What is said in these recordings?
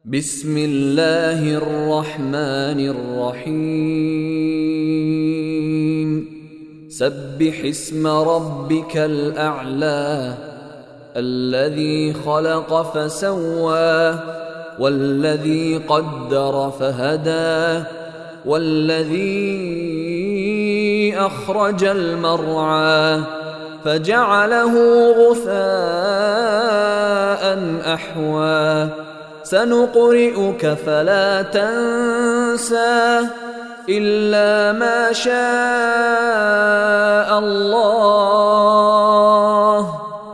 بسم الله الرحمن الرحيم سبح اسم ربك الأعلى الذي خلق فسوى والذي قدر فهدى والذي أخرج المرعى فجعله غثاء أحوى سنقرئك فلا تنسى إلا ما شاء الله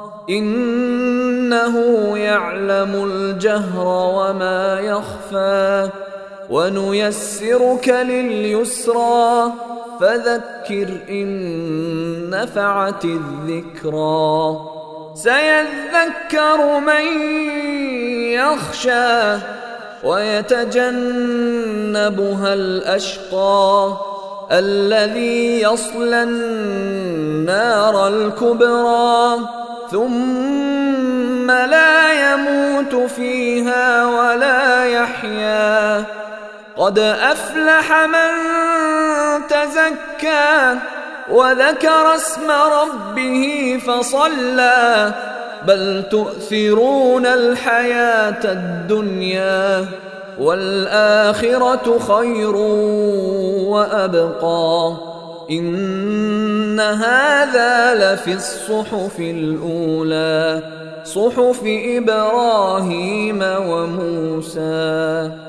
إنه يعلم الجهر وما يخفى ونيسرك لليسرى فذكر إن نفعت الذكرى سيذكر من يخشى ويتجنبها الأشقى الذي يصلى النار الكبرى ثم لا يموت فيها ولا يحيا قد أفلح من تزكى وذكر اسم ربه فصلى بل تؤثرون الحياة الدنيا والآخرة خير وأبقى إن هذا لفي الصحف الأولى صحف إبراهيم وموسى